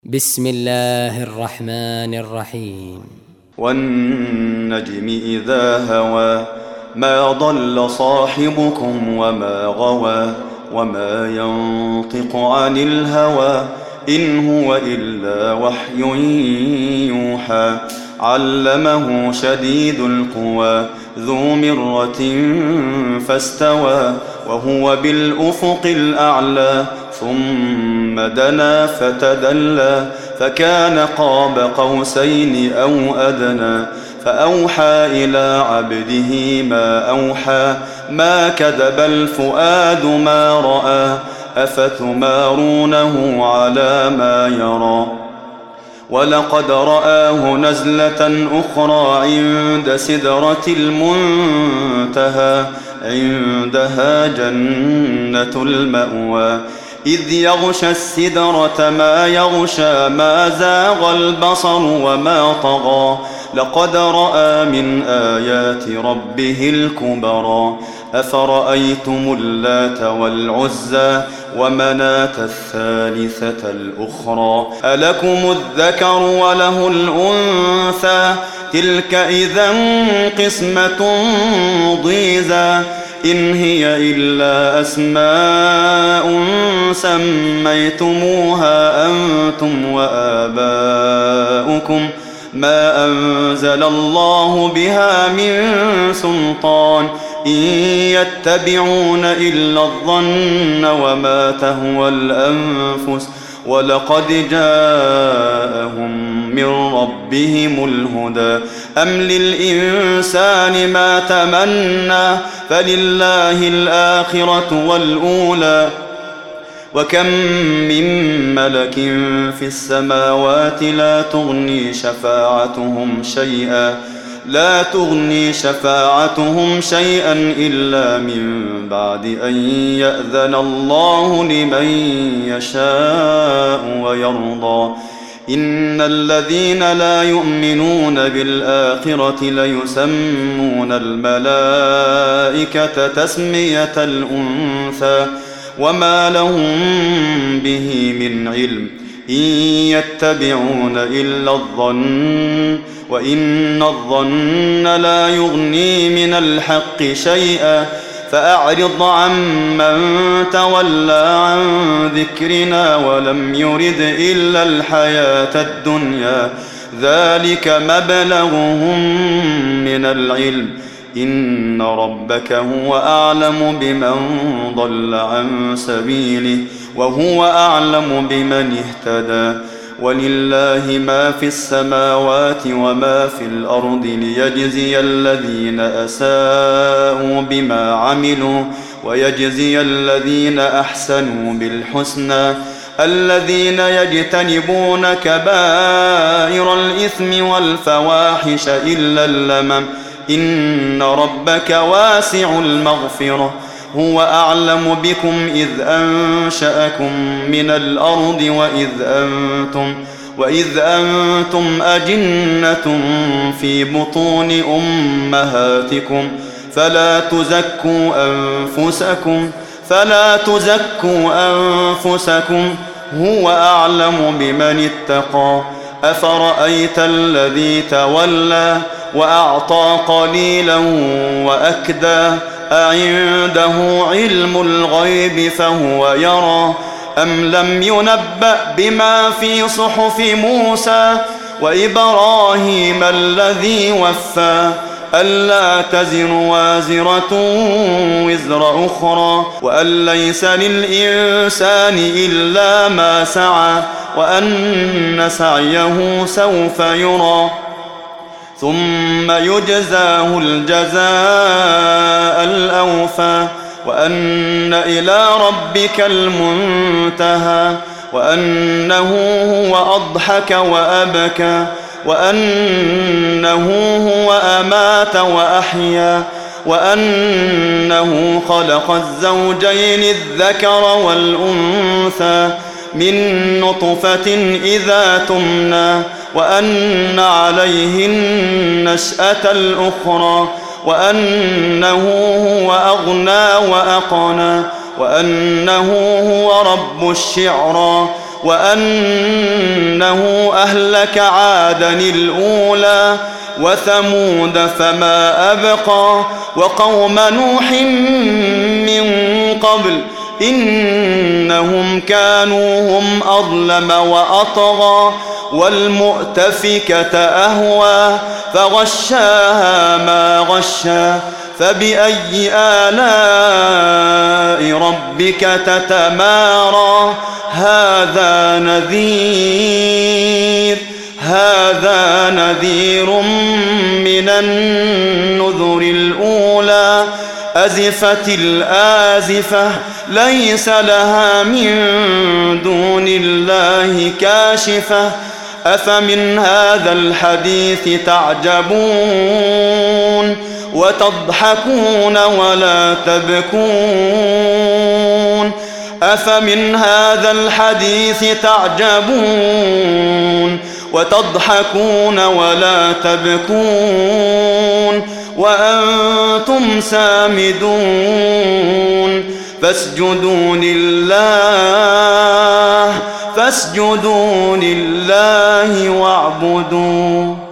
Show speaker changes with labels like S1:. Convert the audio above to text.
S1: بسم الله الرحمن الرحيم.
S2: والنجم إذا هوى ما ضل صاحبكم وما غوى وما ينطق عن الهوى إن هو إلا وحي يوحى علمه شديد القوى ذو مرة فاستوى وهو بالأفق الأعلى ثم دنا فتدلى فكان قاب قوسين أو أدنى فأوحى إلى عبده ما أوحى ما كذب الفؤاد ما رأى أفتمارونه على ما يرى ولقد رآه نزلة أخرى عند سدرة المنتهى عندها جنة المأوى إذ يغشى السدرة ما يغشى ما زاغ البصر وما طغى لقد رأى من آيات ربه الكبرى أفرأيتم اللات والعزى ومناة الثالثة الأخرى ألكم الذكر وله الأنثى تلك إذا قسمة ضيزى إن هي إلا أسماء سميتموها أنتم وآباؤكم ما أنزل الله بها من سلطان إن يتبعون إلا الظن وما تهوى الأنفس ولقد جاءهم من ربهم الهدى أم للإنسان ما تمنى فلله الآخرة والأولى وكم من ملك في السماوات لا تغني شفاعتهم شيئا إلا من بعد أن يأذن الله لمن يشاء ويرضى إن الذين لا يؤمنون بالآخرة ليسمون الملائكة تسمية الأنثى وما لهم به من علم إن يتبعون إلا الظن وإن الظن لا يغني من الحق شيئا فأعرض عمن تولى عن ذكرنا ولم يرد إلا الحياة الدنيا ذلك مبلغهم من العلم إن ربك هو أعلم بمن ضل عن سبيله وهو أعلم بمن اهتدى ولله ما في السماوات وما في الأرض ليجزي الذين أساءوا بما عملوا ويجزي الذين أحسنوا بالحسنى الذين يجتنبون كبائر الإثم والفواحش إلا اللمم إن ربك واسع المغفرة هو أعلم بكم إذ أنشأكم من الأرض وإذ أنتم أجنة في بطون أمهاتكم فلا تزكوا أنفسكم هو أعلم بمن اتقى أفرأيت الذي تولى وأعطى قليلا وأكدى أعنده علم الغيب فهو يرى أم لم ينبأ بما في صحف موسى وإبراهيم الذي وفى ألا تزر وازرة وزر أخرى وأن ليس للإنسان إلا ما سعى وأن سعيه سوف يرى ثم يجزاه الجزاء الأوفى وأن إلى ربك المنتهى وأنه هو أضحك وأبكى وأنه هو أمات وأحيا وأنه خلق الزوجين الذكر والأنثى من نطفة إذا تمنى وأن عليه النشأة الأخرى وأنه هو أغنى وأقنى وأنه هو رب الشعرى وأنه أهلك عادا الأولى وثمود فما أبقى وقوم نوح من قبل إنهم كانوا هم أظلم وأطغى والمؤتفكة أهوى فغشاها ما غشا فبأي آلاء ربك تتمارى هذا نذير من النذر الأولى أزفت الآزفة ليس لها من دون الله كاشفة أفمن هذا الحديث تعجبون وتضحكون ولا تبكون أفمن هذا الحديث تعجبون وتضحكون ولا تبكون وأنتم سامدون فاسجدوا لله واعبدوا